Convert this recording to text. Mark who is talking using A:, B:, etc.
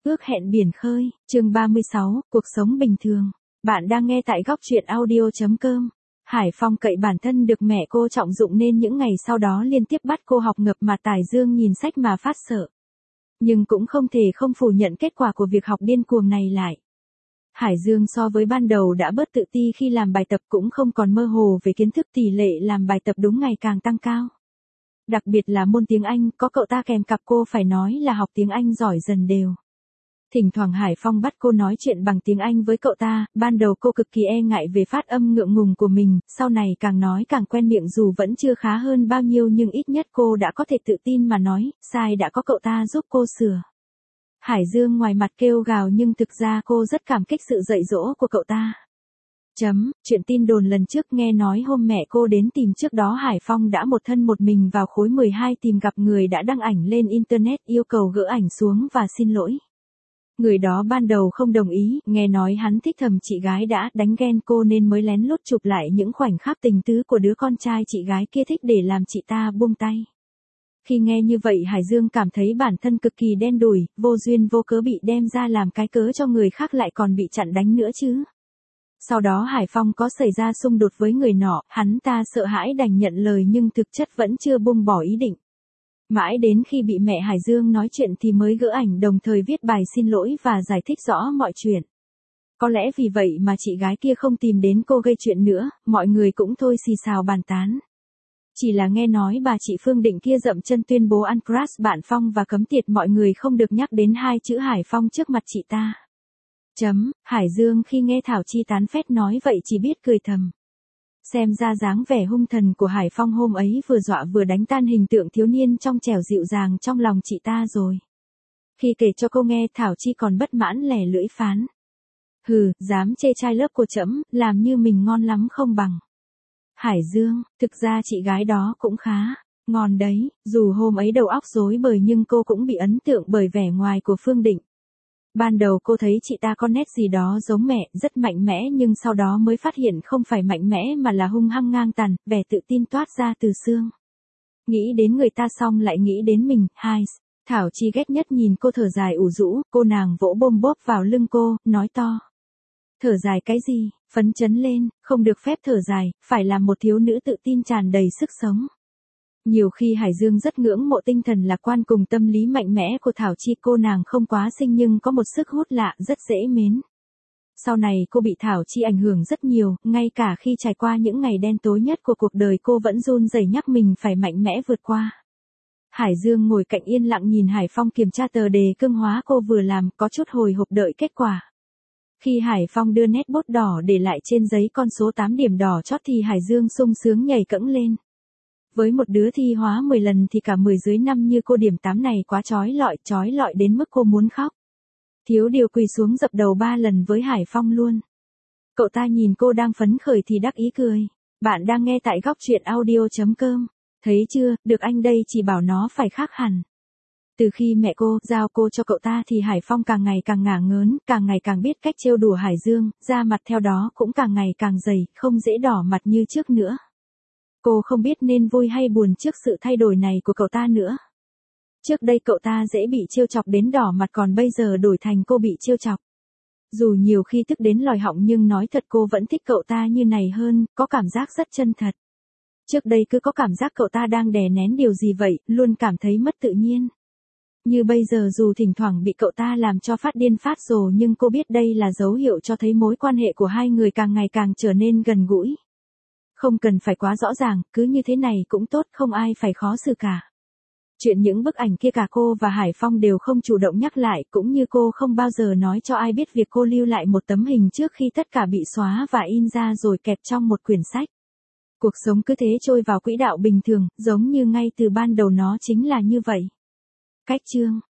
A: ước hẹn biển khơi, chương 36, cuộc sống bình thường. Bạn đang nghe tại góc truyện audio.com. Hải Phong cậy bản thân được mẹ cô trọng dụng nên những ngày sau đó liên tiếp bắt cô học ngập mà Tài Dương nhìn sách mà phát sợ. Nhưng cũng không thể không phủ nhận kết quả của việc học điên cuồng này lại. Hải Dương so với ban đầu đã bớt tự ti khi làm bài tập, cũng không còn mơ hồ về kiến thức, tỷ lệ làm bài tập đúng ngày càng tăng cao. Đặc biệt là môn tiếng Anh, có cậu ta kèm cặp cô phải nói là học tiếng Anh giỏi dần đều. Thỉnh thoảng Hải Phong bắt cô nói chuyện bằng tiếng Anh với cậu ta, ban đầu cô cực kỳ e ngại về phát âm ngượng ngùng của mình, sau này càng nói càng quen miệng, dù vẫn chưa khá hơn bao nhiêu nhưng ít nhất cô đã có thể tự tin mà nói, sai đã có cậu ta giúp cô sửa. Hải Dương ngoài mặt kêu gào nhưng thực ra cô rất cảm kích sự dạy dỗ của cậu ta. Chuyện tin đồn lần trước nghe nói hôm mẹ cô đến tìm trước đó Hải Phong đã một thân một mình vào khối 12 tìm gặp người đã đăng ảnh lên Internet yêu cầu gỡ ảnh xuống và xin lỗi. Người đó ban đầu không đồng ý, nghe nói hắn thích thầm chị gái đã đánh ghen cô nên mới lén lút chụp lại những khoảnh khắc tình tứ của đứa con trai chị gái kia thích để làm chị ta buông tay. Khi nghe như vậy Hải Dương cảm thấy bản thân cực kỳ đen đủi, vô duyên vô cớ bị đem ra làm cái cớ cho người khác lại còn bị chặn đánh nữa chứ. Sau đó Hải Phong có xảy ra xung đột với người nọ, hắn ta sợ hãi đành nhận lời nhưng thực chất vẫn chưa buông bỏ ý định. Mãi đến khi bị mẹ Hải Dương nói chuyện thì mới gỡ ảnh đồng thời viết bài xin lỗi và giải thích rõ mọi chuyện. Có lẽ vì vậy mà chị gái kia không tìm đến cô gây chuyện nữa, mọi người cũng thôi xì xào bàn tán. Chỉ là nghe nói bà chị Phương Định kia dậm chân tuyên bố ăn crush bạn Phong và cấm tiệt mọi người không được nhắc đến hai chữ Hải Phong trước mặt chị ta. Hải Dương khi nghe Thảo Chi tán phét nói vậy chỉ biết cười thầm. Xem ra dáng vẻ hung thần của Hải Phong hôm ấy vừa dọa vừa đánh tan hình tượng thiếu niên trong trẻo dịu dàng trong lòng chị ta rồi. Khi kể cho cô nghe Thảo Chi còn bất mãn lẻ lưỡi phán. Hừ, dám chê trai lớp của trẫm, làm như mình ngon lắm không bằng. Hải Dương, thực ra chị gái đó cũng khá ngon đấy, dù hôm ấy đầu óc rối bời nhưng cô cũng bị ấn tượng bởi vẻ ngoài của Phương Định. Ban đầu cô thấy chị ta có nét gì đó giống mẹ, rất mạnh mẽ nhưng sau đó mới phát hiện không phải mạnh mẽ mà là hung hăng ngang tàn, vẻ tự tin toát ra từ xương. Nghĩ đến người ta xong lại nghĩ đến mình, Thảo Chi ghét nhất nhìn cô thở dài ủ rũ, cô nàng vỗ bôm bốp vào lưng cô, nói to. Thở dài cái gì, phấn chấn lên, không được phép thở dài, phải là một thiếu nữ tự tin tràn đầy sức sống. Nhiều khi Hải Dương rất ngưỡng mộ tinh thần lạc quan cùng tâm lý mạnh mẽ của Thảo Chi, cô nàng không quá xinh nhưng có một sức hút lạ, rất dễ mến. Sau này cô bị Thảo Chi ảnh hưởng rất nhiều, ngay cả khi trải qua những ngày đen tối nhất của cuộc đời cô vẫn run rẩy nhắc mình phải mạnh mẽ vượt qua. Hải Dương ngồi cạnh yên lặng nhìn Hải Phong kiểm tra tờ đề cương hóa cô vừa làm, có chút hồi hộp đợi kết quả. Khi Hải Phong đưa nét bút đỏ để lại trên giấy con số 8 điểm đỏ chót thì Hải Dương sung sướng nhảy cẫng lên. Với một đứa thi hóa 10 lần thì cả 10 dưới 5 như cô điểm 8 này quá trói lọi đến mức cô muốn khóc. Thiếu điều quỳ xuống dập đầu 3 lần với Hải Phong luôn. Cậu ta nhìn cô đang phấn khởi thì đắc ý cười. Bạn đang nghe tại góc truyện audio.com. Thấy chưa, được anh đây chỉ bảo nó phải khác hẳn. Từ khi mẹ cô giao cô cho cậu ta thì Hải Phong càng ngày càng ngả ngớn, càng ngày càng biết cách trêu đùa Hải Dương, da mặt theo đó cũng càng ngày càng dày, không dễ đỏ mặt như trước nữa. Cô không biết nên vui hay buồn trước sự thay đổi này của cậu ta nữa. Trước đây cậu ta dễ bị trêu chọc đến đỏ mặt, còn bây giờ đổi thành cô bị trêu chọc. Dù nhiều khi tức đến lòi họng nhưng nói thật cô vẫn thích cậu ta như này hơn, có cảm giác rất chân thật. Trước đây cứ có cảm giác cậu ta đang đè nén điều gì vậy, luôn cảm thấy mất tự nhiên. Như bây giờ dù thỉnh thoảng bị cậu ta làm cho phát điên phát rồ nhưng cô biết đây là dấu hiệu cho thấy mối quan hệ của hai người càng ngày càng trở nên gần gũi. Không cần phải quá rõ ràng, cứ như thế này cũng tốt, không ai phải khó xử cả. Chuyện những bức ảnh kia cả cô và Hải Phong đều không chủ động nhắc lại, cũng như cô không bao giờ nói cho ai biết việc cô lưu lại một tấm hình trước khi tất cả bị xóa và in ra rồi kẹp trong một quyển sách. Cuộc sống cứ thế trôi vào quỹ đạo bình thường, giống như ngay từ ban đầu nó chính là như vậy. Cách chương